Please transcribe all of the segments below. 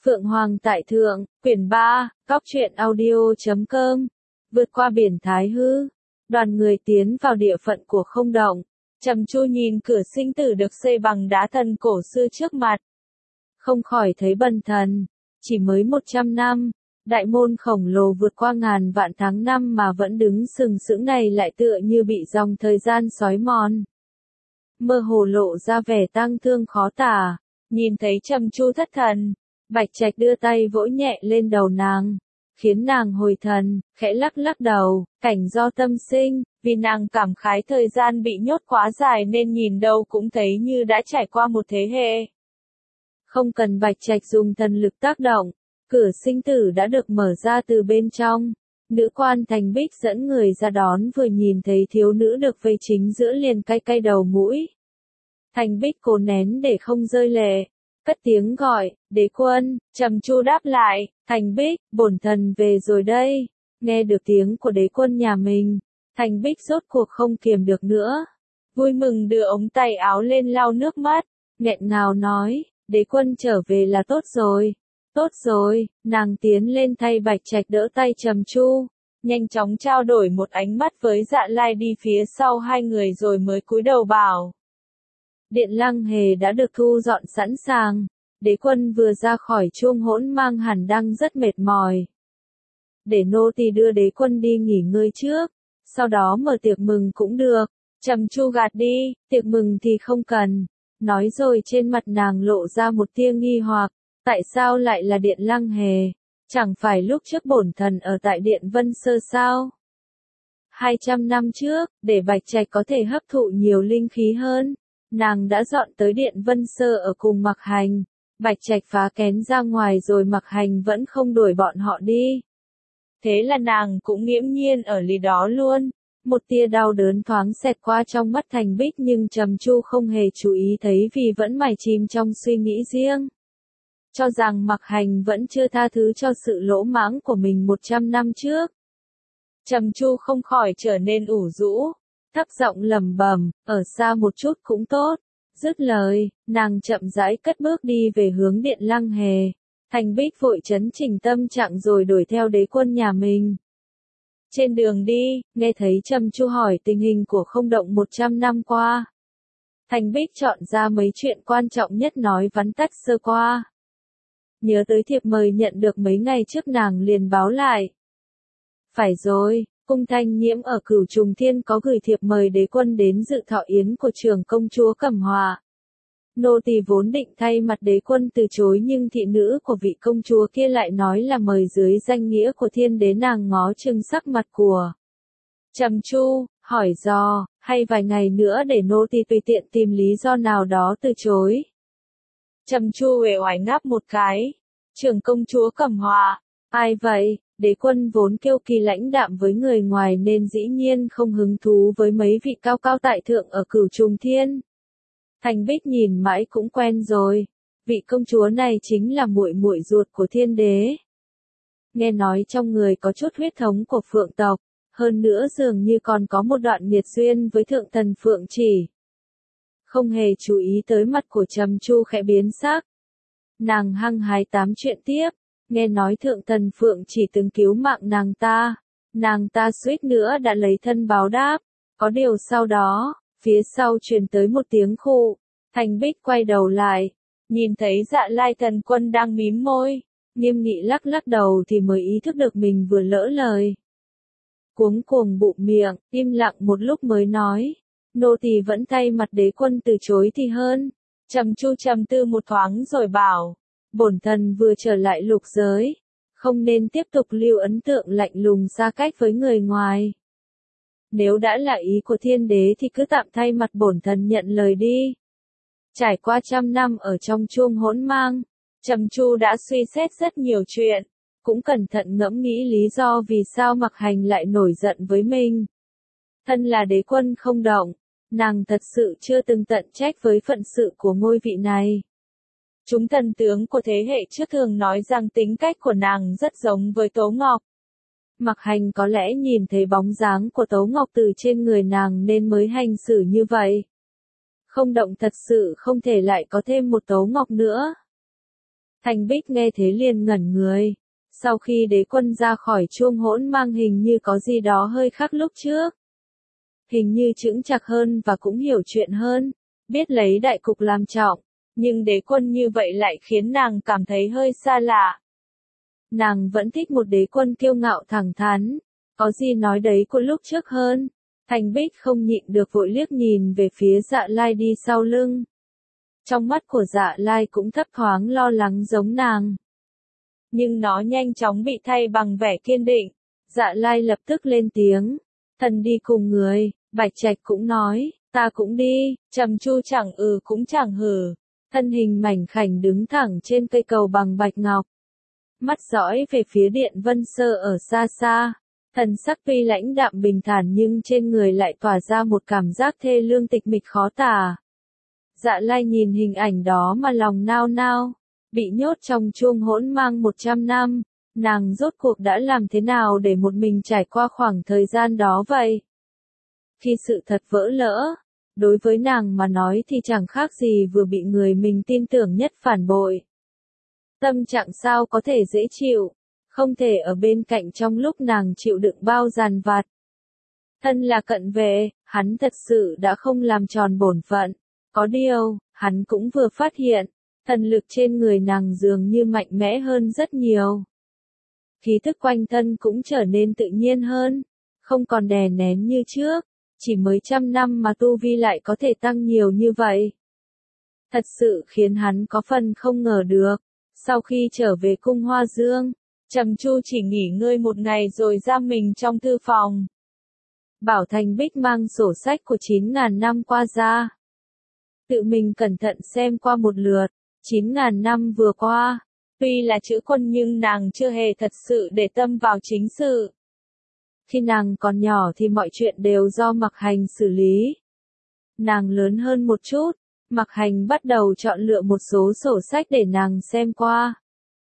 Phượng Hoàng tại Thượng, quyển 3, góc truyện audio.com. Vượt qua biển Thái Hư, đoàn người tiến vào địa phận của Không Động. Trầm Chu nhìn cửa sinh tử được xây bằng đá thần cổ xưa trước mặt, không khỏi thấy bần thần. Chỉ mới 100 năm, đại môn khổng lồ vượt qua ngàn vạn tháng năm mà vẫn đứng sừng sững này lại tựa như bị dòng thời gian xói mòn. Mơ hồ lộ ra vẻ tang thương khó tả. Nhìn thấy Trầm Chu thất thần, Bạch Trạch đưa tay vỗ nhẹ lên đầu nàng, khiến nàng hồi thần, khẽ lắc lắc đầu, cảnh do tâm sinh, vì nàng cảm khái thời gian bị nhốt quá dài nên nhìn đâu cũng thấy như đã trải qua một thế hệ. Không cần Bạch Trạch dùng thần lực tác động, cửa sinh tử đã được mở ra từ bên trong. Nữ quan Thành Bích dẫn người ra đón, vừa nhìn thấy thiếu nữ được vây chính giữa liền cay cay đầu mũi. Thành Bích cố nén để không rơi lệ, cất tiếng gọi, đế quân. Trầm Chu đáp lại, Thành Bích, bổn thần về rồi đây. Nghe được tiếng của đế quân nhà mình, Thành Bích rốt cuộc không kiềm được nữa. Vui mừng đưa ống tay áo lên lau nước mắt, nghẹn ngào nói, đế quân trở về là tốt rồi. Tốt rồi, nàng tiến lên thay Bạch Trạch đỡ tay Trầm Chu, nhanh chóng trao đổi một ánh mắt với Dạ Lai đi phía sau hai người rồi mới cúi đầu bảo. Điện Lăng Hề đã được thu dọn sẵn sàng, đế quân vừa ra khỏi chuông hỗn mang hẳn đang rất mệt mỏi. Để nô tỳ đưa đế quân đi nghỉ ngơi trước, sau đó mở tiệc mừng cũng được. Trầm Chu gạt đi, tiệc mừng thì không cần. Nói rồi trên mặt nàng lộ ra một tia nghi hoặc, tại sao lại là Điện Lăng Hề? Chẳng phải lúc trước bổn thần ở tại Điện Vân Sơ sao? 200 năm trước, để Bạch Trạch có thể hấp thụ nhiều linh khí hơn, nàng đã dọn tới Điện Vân Sơ ở cùng Mặc Hành. Bạch Trạch phá kén ra ngoài rồi Mặc Hành vẫn không đuổi bọn họ đi. Thế là nàng cũng nghiễm nhiên ở lì đó luôn. Một tia đau đớn thoáng xẹt qua trong mắt Thành Bích nhưng Trầm Chu không hề chú ý thấy vì vẫn mải chìm trong suy nghĩ riêng. Cho rằng Mặc Hành vẫn chưa tha thứ cho sự lỗ mãng của mình 100 năm trước. Trầm Chu không khỏi trở nên ủ rũ, thấp giọng lẩm bẩm, ở xa một chút cũng tốt. Dứt lời, nàng chậm rãi cất bước đi về hướng Điện Lăng Hề. Thành Bích vội chấn chỉnh tâm trạng rồi đuổi theo đế quân nhà mình. Trên đường đi, nghe thấy Trầm Chu hỏi tình hình của Không Động 100 năm qua. Thành Bích chọn ra mấy chuyện quan trọng nhất nói vắn tắt sơ qua. Nhớ tới thiệp mời nhận được mấy ngày trước nàng liền báo lại. Phải rồi, Cung Thanh Nhiễm ở Cửu Trùng Thiên có gửi thiệp mời đế quân đến dự thọ yến của trưởng công chúa Cẩm Hòa. Nô tỳ vốn định thay mặt đế quân từ chối nhưng thị nữ của vị công chúa kia lại nói là mời dưới danh nghĩa của thiên đế, nàng ngó chừng sắc mặt của Trầm Chu, hỏi dò, hay vài ngày nữa để nô tỳ tùy tiện tìm lý do nào đó từ chối. Trầm Chu uể oải ngáp một cái, trưởng công chúa Cẩm Hòa, ai vậy? Đế quân vốn kiêu kỳ lãnh đạm với người ngoài nên dĩ nhiên không hứng thú với mấy vị cao cao tại thượng ở Cửu Trùng Thiên. Thành Bích nhìn mãi cũng quen rồi, vị công chúa này chính là muội muội ruột của thiên đế. Nghe nói trong người có chút huyết thống của Phượng tộc, hơn nữa dường như còn có một đoạn nghiệt duyên với thượng thần Phượng Chỉ. Không hề chú ý tới mặt của Trầm Chu khẽ biến sắc. Nàng hăng hái tám chuyện tiếp, nghe nói thượng thần Phượng Chỉ từng cứu mạng nàng ta suýt nữa đã lấy thân báo đáp, có điều sau đó, phía sau truyền tới một tiếng khụ. Thành Bích quay đầu lại, nhìn thấy Dạ Lai thần quân đang mím môi, nghiêm nghị lắc lắc đầu thì mới ý thức được mình vừa lỡ lời. Cuống cuồng bụng miệng, im lặng một lúc mới nói, nô tỳ vẫn thay mặt đế quân từ chối thì hơn. Trầm Chu trầm tư một thoáng rồi bảo, bổn thần vừa trở lại lục giới, không nên tiếp tục lưu ấn tượng lạnh lùng xa cách với người ngoài. Nếu đã là ý của thiên đế thì cứ tạm thay mặt bổn thần nhận lời đi. Trải qua trăm năm ở trong chuông hỗn mang, Trầm Chu đã suy xét rất nhiều chuyện, cũng cẩn thận ngẫm nghĩ lý do vì sao Mặc Hành lại nổi giận với mình. Thân là đế quân Không Động, nàng thật sự chưa từng tận trách với phận sự của ngôi vị này. Chúng thần tướng của thế hệ trước thường nói rằng tính cách của nàng rất giống với Tố Ngọc. Mặc Hành có lẽ nhìn thấy bóng dáng của Tố Ngọc từ trên người nàng nên mới hành xử như vậy. Không Động thật sự không thể lại có thêm một Tố Ngọc nữa. Thành Bích nghe thế liền ngẩn người. Sau khi đế quân ra khỏi chuông hỗn mang hình như có gì đó hơi khác lúc trước. Hình như chững chạc hơn và cũng hiểu chuyện hơn, biết lấy đại cục làm trọng, nhưng đế quân như vậy lại khiến nàng cảm thấy hơi xa lạ. Nàng vẫn thích một đế quân kiêu ngạo thẳng thắn, có gì nói đấy của lúc trước hơn. Thành Bích không nhịn được vội liếc nhìn về phía Dạ Lai đi sau lưng. Trong mắt của Dạ Lai cũng thấp thoáng lo lắng giống nàng. Nhưng nó nhanh chóng bị thay bằng vẻ kiên định. Dạ Lai lập tức lên tiếng. Thần đi cùng người, Bạch Trạch cũng nói, ta cũng đi, Trầm Chu chẳng cũng chẳng hử. Thân hình mảnh khảnh đứng thẳng trên cây cầu bằng bạch ngọc. Mắt dõi về phía điện Vân Sơ ở xa xa. Thần sắc tuy lãnh đạm bình thản nhưng trên người lại tỏa ra một cảm giác thê lương tịch mịch khó tả. Dạ Lai nhìn hình ảnh đó mà lòng nao nao. Bị nhốt trong chuông hỗn mang 100 năm, nàng rốt cuộc đã làm thế nào để một mình trải qua khoảng thời gian đó vậy? Khi sự thật vỡ lỡ, đối với nàng mà nói thì chẳng khác gì vừa bị người mình tin tưởng nhất phản bội. Tâm trạng sao có thể dễ chịu, không thể ở bên cạnh trong lúc nàng chịu đựng bao dằn vặt. Thân là cận vệ, hắn thật sự đã không làm tròn bổn phận. Có điều, hắn cũng vừa phát hiện, thần lực trên người nàng dường như mạnh mẽ hơn rất nhiều. Khí thức quanh thân cũng trở nên tự nhiên hơn, không còn đè nén như trước, chỉ mới 100 năm mà tu vi lại có thể tăng nhiều như vậy. Thật sự khiến hắn có phần không ngờ được. Sau khi trở về cung Hoa Dương, Trầm Chu chỉ nghỉ ngơi một ngày rồi giam mình trong thư phòng. Bảo Thành Bích mang sổ sách của 9.000 năm qua ra. Tự mình cẩn thận xem qua một lượt, 9.000 năm vừa qua, tuy là chữ quân nhưng nàng chưa hề thật sự để tâm vào chính sự. Khi nàng còn nhỏ thì mọi chuyện đều do Mặc Hành xử lý. Nàng lớn hơn một chút, Mặc Hành bắt đầu chọn lựa một số sổ sách để nàng xem qua.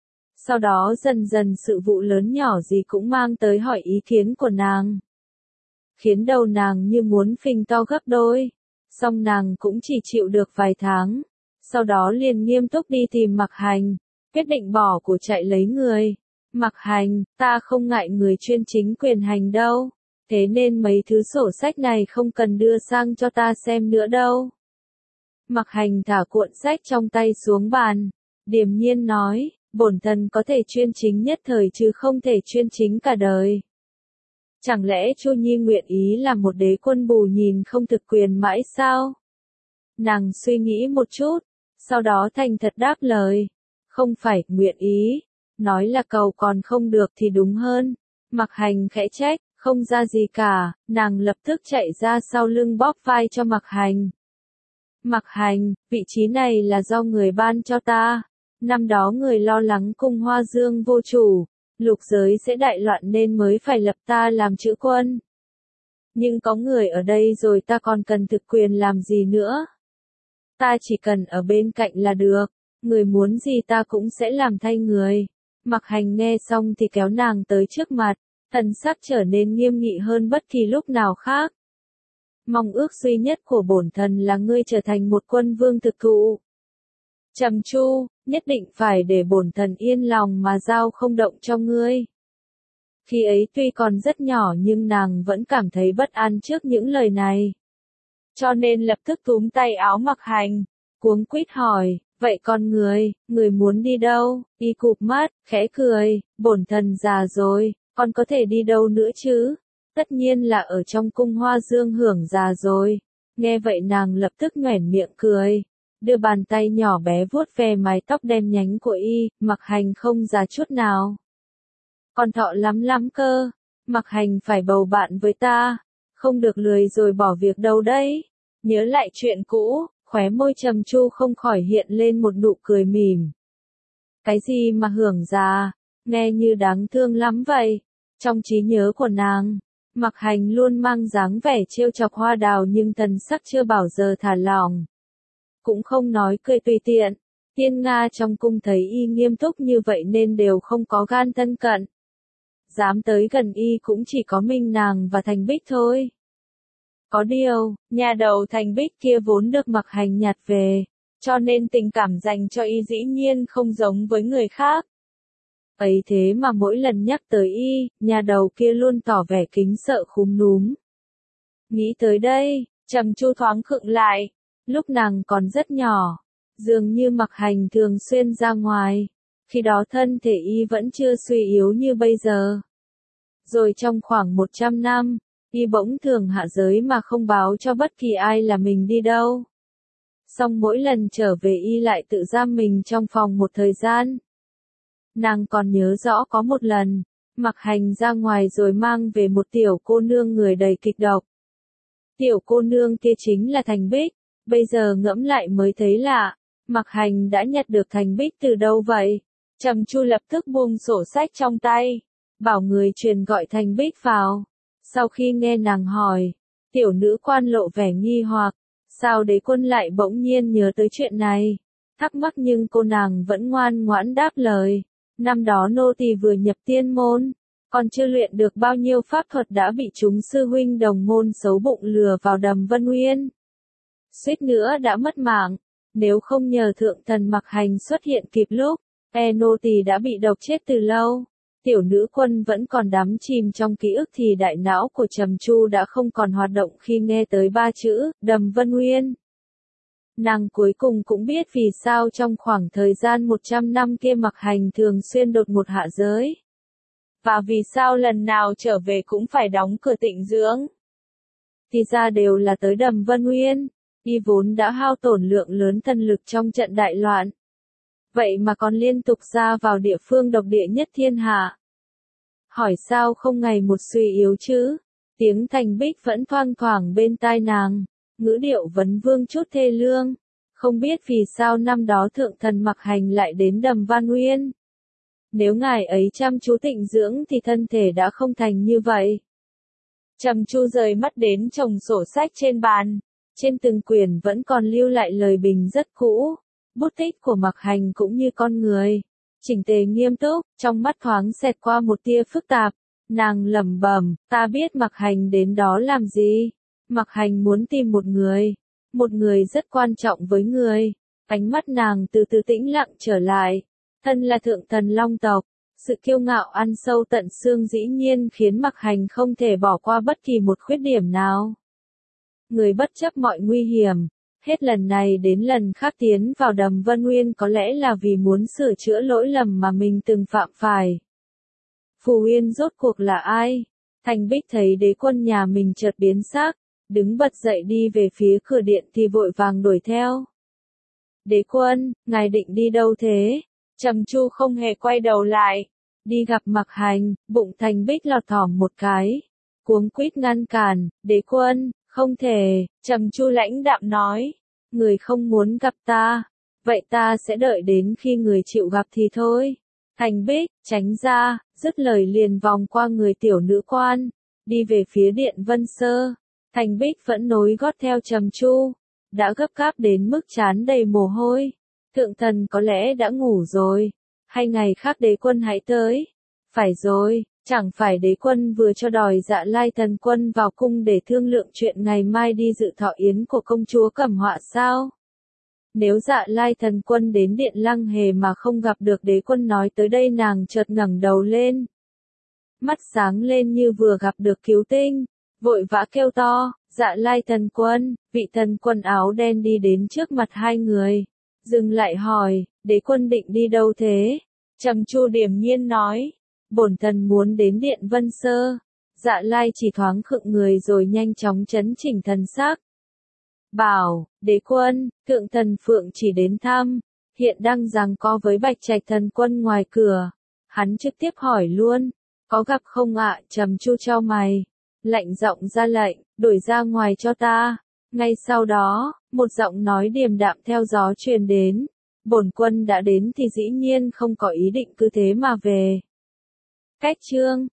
Sau đó dần dần sự vụ lớn nhỏ gì cũng mang tới hỏi ý kiến của nàng. Khiến đầu nàng như muốn phình to gấp đôi. Song nàng cũng chỉ chịu được vài tháng. Sau đó liền nghiêm túc đi tìm Mặc Hành, quyết định bỏ của chạy lấy người. Mặc Hành, ta không ngại người chuyên chính quyền hành đâu. Thế nên mấy thứ sổ sách này không cần đưa sang cho ta xem nữa đâu. Mặc Hành thả cuộn sách trong tay xuống bàn, điềm nhiên nói, bổn thần có thể chuyên chính nhất thời chứ không thể chuyên chính cả đời. Chẳng lẽ Chu Nhi nguyện ý làm một đế quân bù nhìn không thực quyền mãi sao? Nàng suy nghĩ một chút, sau đó thành thật đáp lời. Không phải nguyện ý, nói là cầu còn không được thì đúng hơn. Mặc Hành khẽ trách, không ra gì cả, nàng lập tức chạy ra sau lưng bóp vai cho Mặc Hành. Mặc Hành, vị trí này là do người ban cho ta. Năm đó người lo lắng cung Hoa Dương vô chủ, lục giới sẽ đại loạn nên mới phải lập ta làm chữ quân. Nhưng có người ở đây rồi ta còn cần thực quyền làm gì nữa? Ta chỉ cần ở bên cạnh là được, người muốn gì ta cũng sẽ làm thay người. Mặc Hành nghe xong thì kéo nàng tới trước mặt, thần sắc trở nên nghiêm nghị hơn bất kỳ lúc nào khác. Mong ước duy nhất của bổn thần là ngươi trở thành một quân vương thực thụ. Trầm Chu, nhất định phải để bổn thần yên lòng mà giao không động cho ngươi. Khi ấy tuy còn rất nhỏ nhưng nàng vẫn cảm thấy bất an trước những lời này. Cho nên lập tức túm tay áo Mặc Hành, cuống quýt hỏi, vậy con người muốn đi đâu? Y cụp mắt, khẽ cười, bổn thần già rồi, con có thể đi đâu nữa chứ? Tất nhiên là ở trong cung Hoa Dương hưởng già rồi. Nghe vậy nàng lập tức nhoẻn miệng cười, đưa bàn tay nhỏ bé vuốt ve mái tóc đen nhánh của y. Mặc Hành không già chút nào. Con thọ lắm lắm cơ, Mặc Hành phải bầu bạn với ta, không được lười rồi bỏ việc đâu đấy. Nhớ lại chuyện cũ, khóe môi Trầm Chu không khỏi hiện lên một nụ cười mỉm. Cái gì mà hưởng già, nghe như đáng thương lắm vậy. Trong trí nhớ của nàng, Mặc Hành luôn mang dáng vẻ trêu chọc Hoa Đào nhưng thần sắc chưa bao giờ thả lỏng. Cũng không nói cười tùy tiện. Tiên Nga trong cung thấy y nghiêm túc như vậy nên đều không có gan thân cận. Dám tới gần y cũng chỉ có mình nàng và Thành Bích thôi. Có điều, nhà đầu Thành Bích kia vốn được Mặc Hành nhặt về, cho nên tình cảm dành cho y dĩ nhiên không giống với người khác. Ấy thế mà mỗi lần nhắc tới y, nhà đầu kia luôn tỏ vẻ kính sợ khúm núm. Nghĩ tới đây, Trầm Chu thoáng khựng lại, lúc nàng còn rất nhỏ, dường như Mặc Hành thường xuyên ra ngoài, khi đó thân thể y vẫn chưa suy yếu như bây giờ. Rồi trong khoảng 100 năm, y bỗng thường hạ giới mà không báo cho bất kỳ ai là mình đi đâu. Xong mỗi lần trở về y lại tự giam mình trong phòng một thời gian. Nàng còn nhớ rõ có một lần, Mặc Hành ra ngoài rồi mang về một tiểu cô nương người đầy kịch độc. Tiểu cô nương kia chính là Thành Bích, bây giờ ngẫm lại mới thấy lạ, Mặc Hành đã nhặt được Thành Bích từ đâu vậy? Trầm Chu lập tức buông sổ sách trong tay, bảo người truyền gọi Thành Bích vào. Sau khi nghe nàng hỏi, tiểu nữ quan lộ vẻ nghi hoặc, sao đế quân lại bỗng nhiên nhớ tới chuyện này? Thắc mắc nhưng cô nàng vẫn ngoan ngoãn đáp lời, năm đó nô tỳ vừa nhập tiên môn, còn chưa luyện được bao nhiêu pháp thuật đã bị chúng sư huynh đồng môn xấu bụng lừa vào Đầm Vân Uyên. Suýt nữa đã mất mạng, nếu không nhờ thượng thần Mặc Hành xuất hiện kịp lúc, nô tỳ đã bị độc chết từ lâu. Tiểu nữ quân vẫn còn đắm chìm trong ký ức thì đại não của Trầm Chu đã không còn hoạt động khi nghe tới ba chữ, Đầm Vân Uyên. Nàng cuối cùng cũng biết vì sao trong khoảng thời gian 100 năm kia Mặc Hành thường xuyên đột ngột hạ giới. Và vì sao lần nào trở về cũng phải đóng cửa tịnh dưỡng. Thì ra đều là tới Đầm Vân Uyên, y vốn đã hao tổn lượng lớn thần lực trong trận đại loạn. Vậy mà còn liên tục ra vào địa phương độc địa nhất thiên hạ. Hỏi sao không ngày một suy yếu chứ? Tiếng Thành Bích vẫn thoang thoảng bên tai nàng, ngữ điệu vấn vương chút thê lương. Không biết vì sao năm đó thượng thần Mặc Hành lại đến Đầm Vân Uyên. Nếu ngài ấy chăm chú tịnh dưỡng thì thân thể đã không thành như vậy. Trầm Chu rời mắt đến chồng sổ sách trên bàn, trên từng quyển vẫn còn lưu lại lời bình rất cũ. Bút tích của Mặc Hành cũng như con người, chỉnh tề nghiêm túc, trong mắt thoáng xẹt qua một tia phức tạp. Nàng lẩm bẩm, ta biết Mặc Hành đến đó làm gì. Mặc Hành muốn tìm một người rất quan trọng với người. Ánh mắt nàng từ từ tĩnh lặng trở lại. Thân là thượng thần Long tộc, sự kiêu ngạo ăn sâu tận xương dĩ nhiên khiến Mặc Hành không thể bỏ qua bất kỳ một khuyết điểm nào. Người bất chấp mọi nguy hiểm, hết lần này đến lần khác tiến vào Đầm Vân Uyên có lẽ là vì muốn sửa chữa lỗi lầm mà mình từng phạm phải. Phù Uyên rốt cuộc là ai? Thành Bích thấy đế quân nhà mình chợt biến sắc, đứng bật dậy đi về phía cửa điện thì vội vàng đuổi theo. Đế quân, ngài định đi đâu thế? Trầm Chu không hề quay đầu lại, đi gặp Mặc Hành, bụng Thành Bích lọt thỏm một cái, cuống quýt ngăn cản, đế quân, không thể. Trầm Chu lãnh đạm nói, người không muốn gặp ta, vậy ta sẽ đợi đến khi người chịu gặp thì thôi. Thành Bích, tránh ra, dứt lời liền vòng qua người tiểu nữ quan, đi về phía điện Vân Sơ. Thành Bích vẫn nối gót theo Trầm Chu, đã gấp gáp đến mức trán đầy mồ hôi. Thượng thần có lẽ đã ngủ rồi, hay ngày khác đế quân hãy tới. Phải rồi, chẳng phải đế quân vừa cho đòi Dạ Lai Thần Quân vào cung để thương lượng chuyện ngày mai đi dự thọ yến của công chúa Cẩm Họa sao? Nếu Dạ Lai Thần Quân đến điện Lăng Hề mà không gặp được đế quân nói tới đây nàng chợt ngẩng đầu lên. Mắt sáng lên như vừa gặp được cứu tinh, vội vã kêu to, Dạ Lai Thần Quân, vị thần quân áo đen đi đến trước mặt hai người. Dừng lại hỏi, đế quân định đi đâu thế? Trầm Chu điềm nhiên nói, bổn thần muốn đến điện Vân Sơ. Dạ Lai chỉ thoáng khựng người rồi nhanh chóng chấn chỉnh thần sắc. Bảo, đế quân, thượng thần Phượng chỉ đến thăm, hiện đang giằng co với Bạch Trạch Thần Quân ngoài cửa. Hắn trực tiếp hỏi luôn, có gặp không ạ? Trầm Chu chau mày, lạnh giọng ra lệnh, đuổi ra ngoài cho ta. Ngay sau đó, một giọng nói điềm đạm theo gió truyền đến, bổn quân đã đến thì dĩ nhiên không có ý định cứ thế mà về. Cách chương